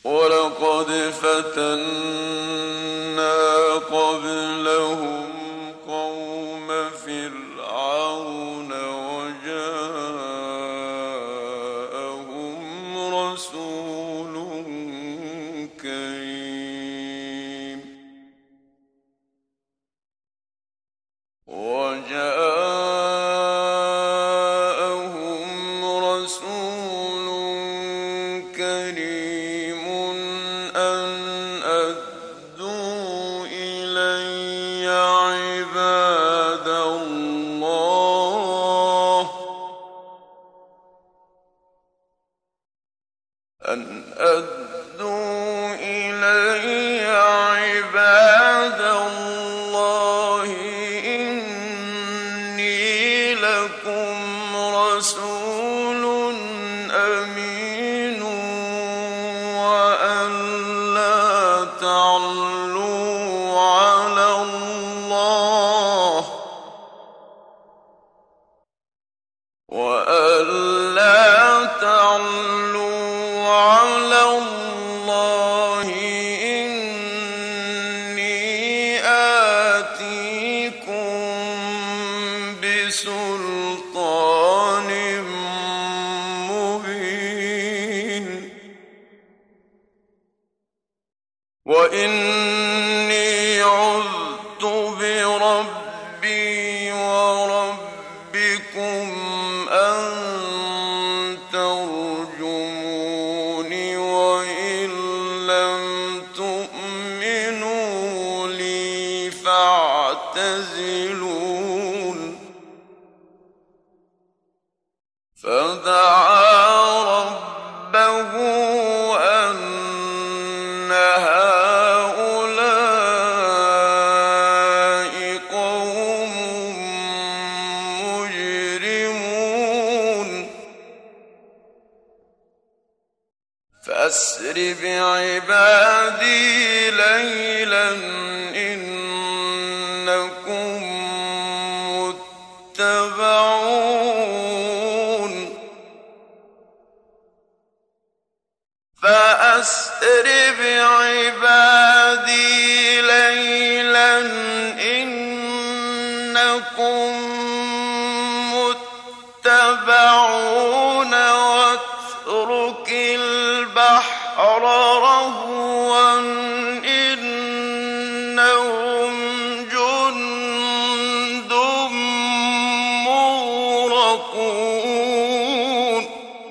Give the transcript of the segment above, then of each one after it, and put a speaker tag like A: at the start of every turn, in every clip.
A: ولقد فتنا قبلهم قوم فرعون وجاءهم رسول كريم أن أدوا إلي عباد الله إني لكم رسول أمين وأن لا تعلوا على الله إني آتيكم بسلطان مبين وإني عذت بربي وربكم أن ترجموني وإن لم تؤمنوا لي فاعتزلون فدعا ربه أن هؤلاء قوم مجرمون فأسر بعبادي ليلا إنكم متبعون فأسر بعبادي ليلا إنكم متبعون واترك البحر رهوا إنهم جند مغرقون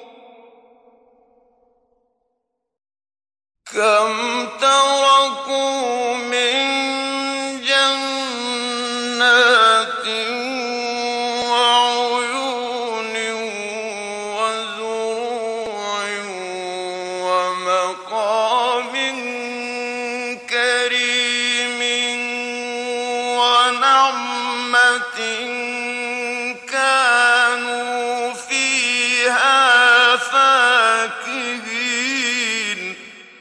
A: كم تركوا من جنات وعيون وزروع ومقام كريم ونعمة كانوا فيها فاكهين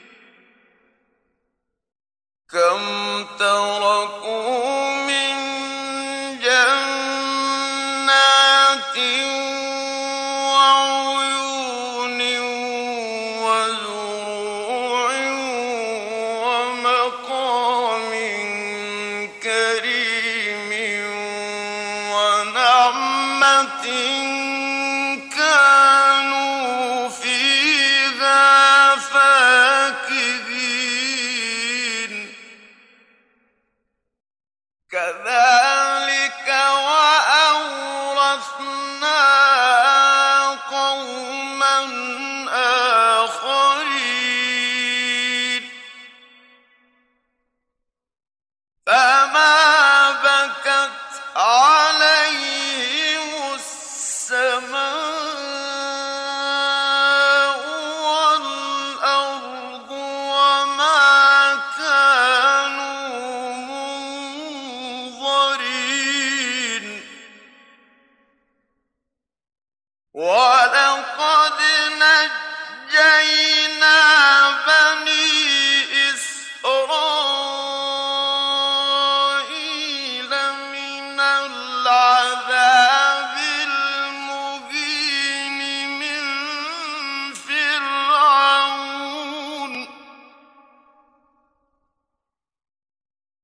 A: كم تركوا من جنات وعيون وزروع ومقام كريم ونعمة كانوا فيها فاكهين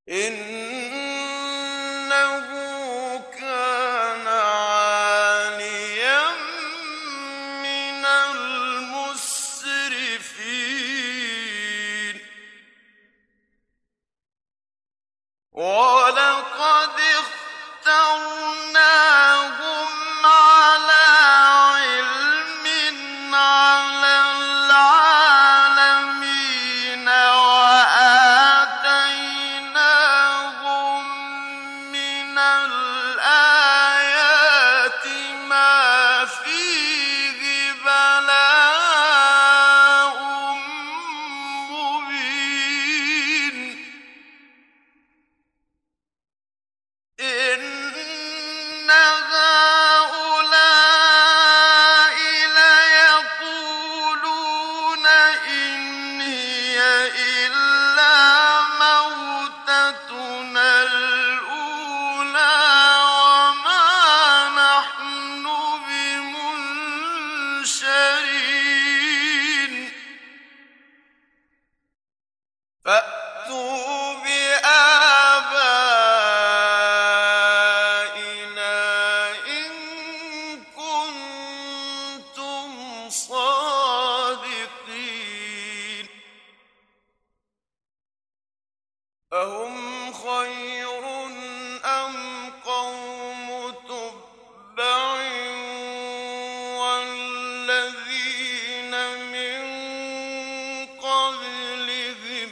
A: إنه كان عاليا من المسرفين ولقد اخترناهم على علم على العالمين وآتيناهم من الآيات ما فيه بلاء مبين إن هؤلاء ليقولون إن هي إلا موتتنا الأولى وما نحن بمنشرين فأتوا بآبائنا إن كنتم صادقين أهم خير أم قوم تبع والذين من قبلهم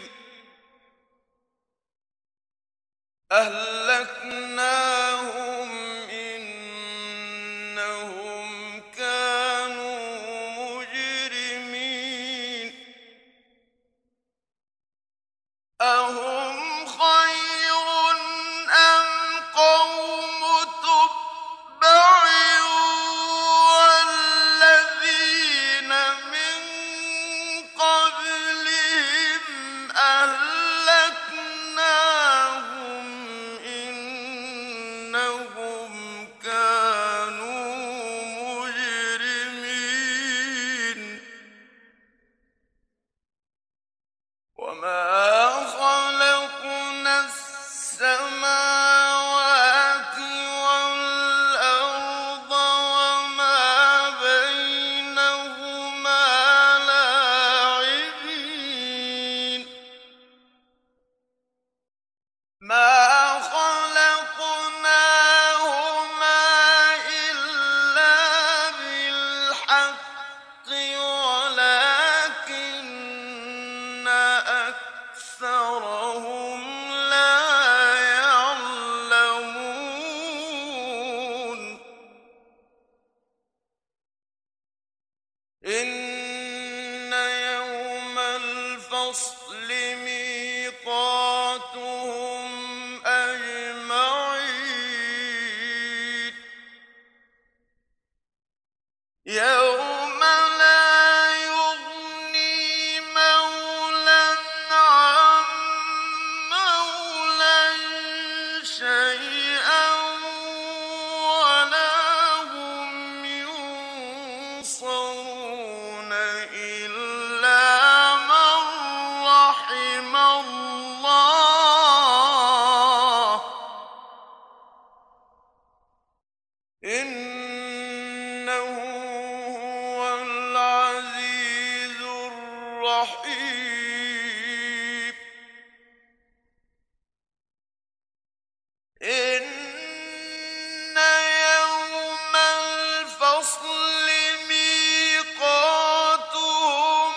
A: أهلكناهم إنهم كانوا مجرمين أهم خير أم قوم تبع والذين من قبلهم أهلكناهم إنهم كانوا مجرمين وما خلقنا السماوات والأرض وما بينهما لاعبين ما خلقناهما إلا بالحق ولكن أكثرهم لا يعلمون إن يوم الفصل ميقاتهم أجمعين يوم لا يغني مولى عن مولى شيئا ولا هم ينصرون إلا من رحم الله إنه هو العزيز الرحيم إن يوم الفصل ميقاتهم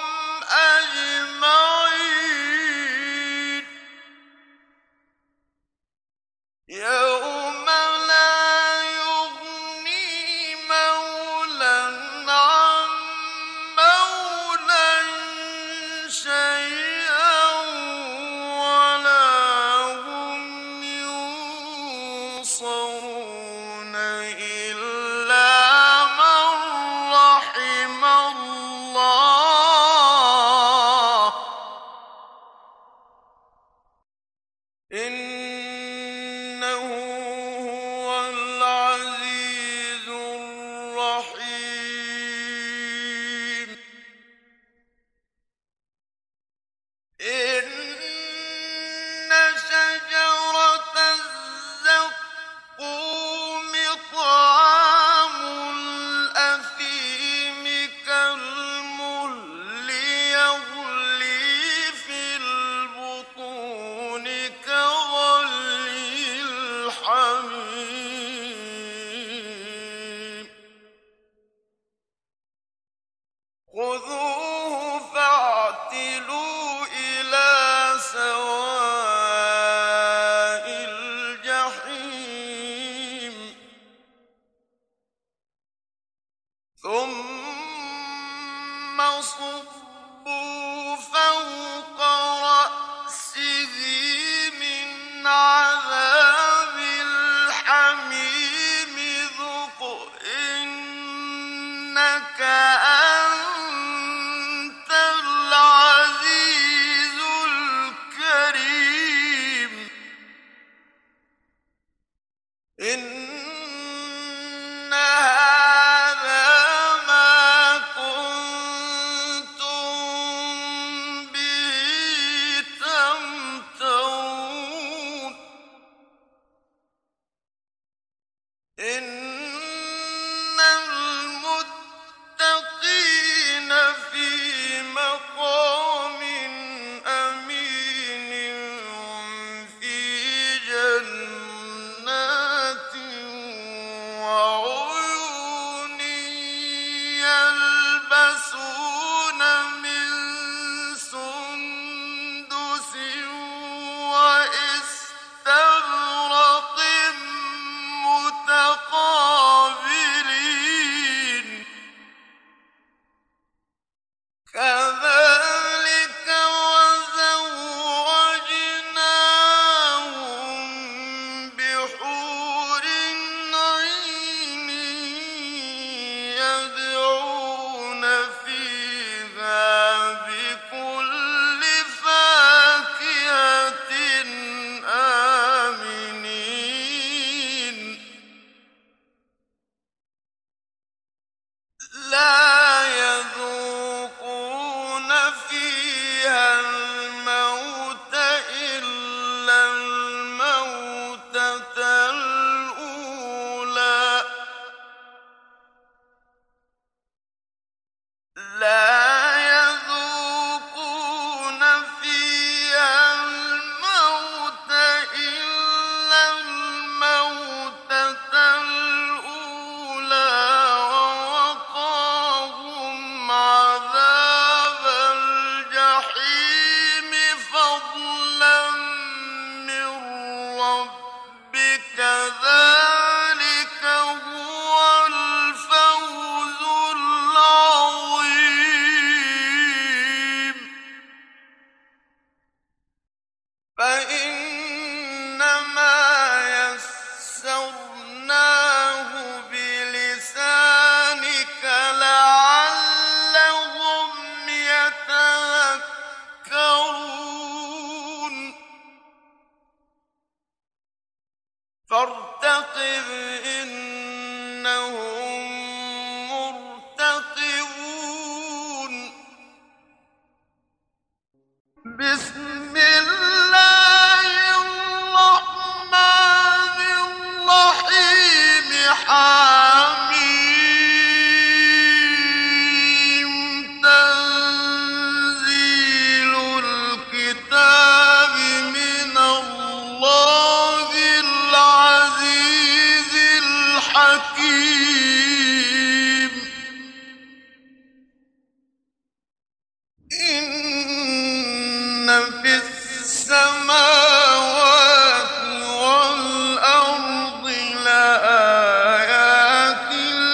A: أجمعين يوم لا يغني مولى عن مولى شيئا فيها الموت إلا الموتة الأولى لا يذوقون فيها الموت إلا الموتة الأولى ووقاهم عذاب الجحيم فضلا من ربك ذلك هو الفوز العظيم فإنما يسرناه بلسانك لعلهم يتذكرون فارتقب إنهم مرتقبون بسم الله الرحمن الرحيم حميم تنزيل الكتاب من الله العزيز الحكيم إن في السماوات والأرض لآيات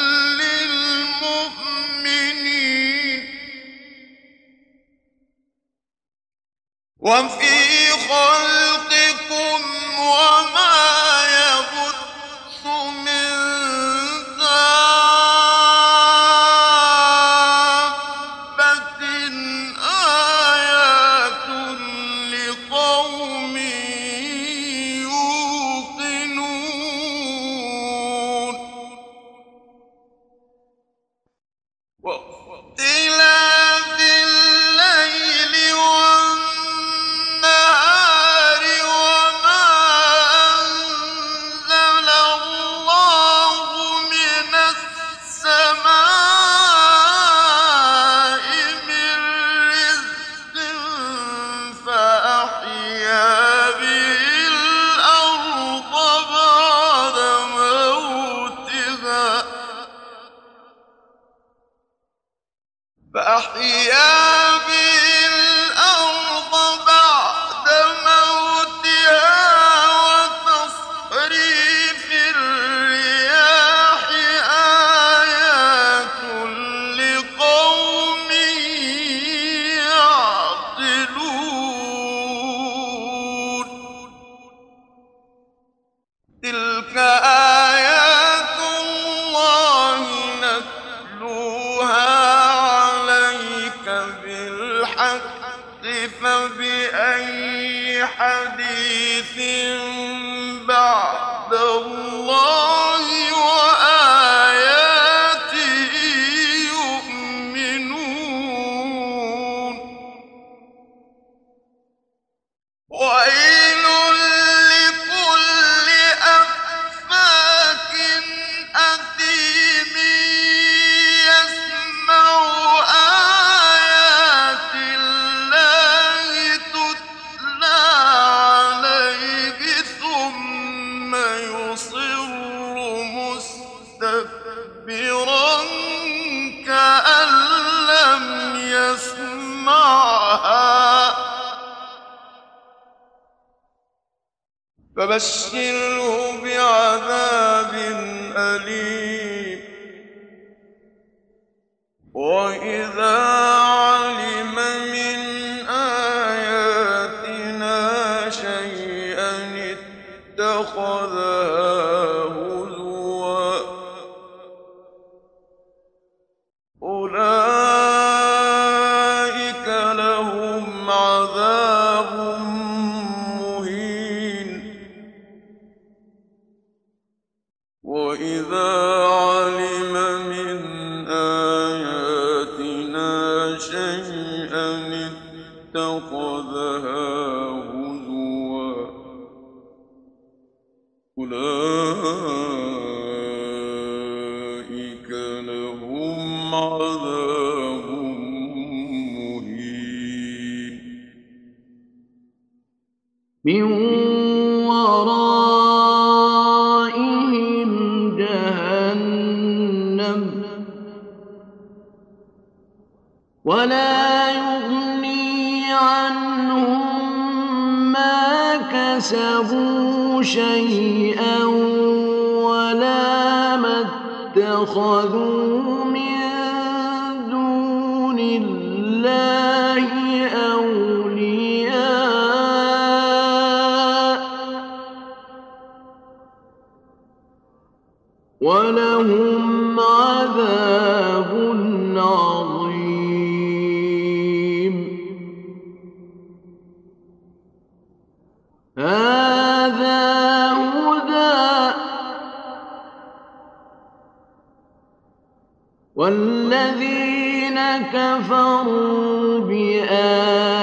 A: للمؤمنين وفي خلقكم وما يبث من دابة آيات لقوم يوقنون واختلاف الليل والنهار وما أنزل الله من السماء من رزق فأحيا به الأرض بعد موتها وتصريف الرياح آيات لقوم يعقلون تلك آيات الله نتلوها عليك بالحق فبأي حديث بعد الله وآياته يؤمنون ويل لكل أفاك أثيم يسمع آيات الله تتلى عليه ثم يصر مستكبرا كأن لم يسمعها فبشره بعذاب أليم وإذا علم من آياتنا شيئا اتخذها هزوا أولئك لهم عذاب مهين وإذا علم من آياتنا اتخذها هزوا أولئك لهم عذاب مهين
B: من ورائهم جهنم ولا يغني عنهم ما كسبوا شيئا ولا ما اتخذوا من دون الله أولياء ولهم عذاب عظيم هذا هدى والذين كفروا بآياتنا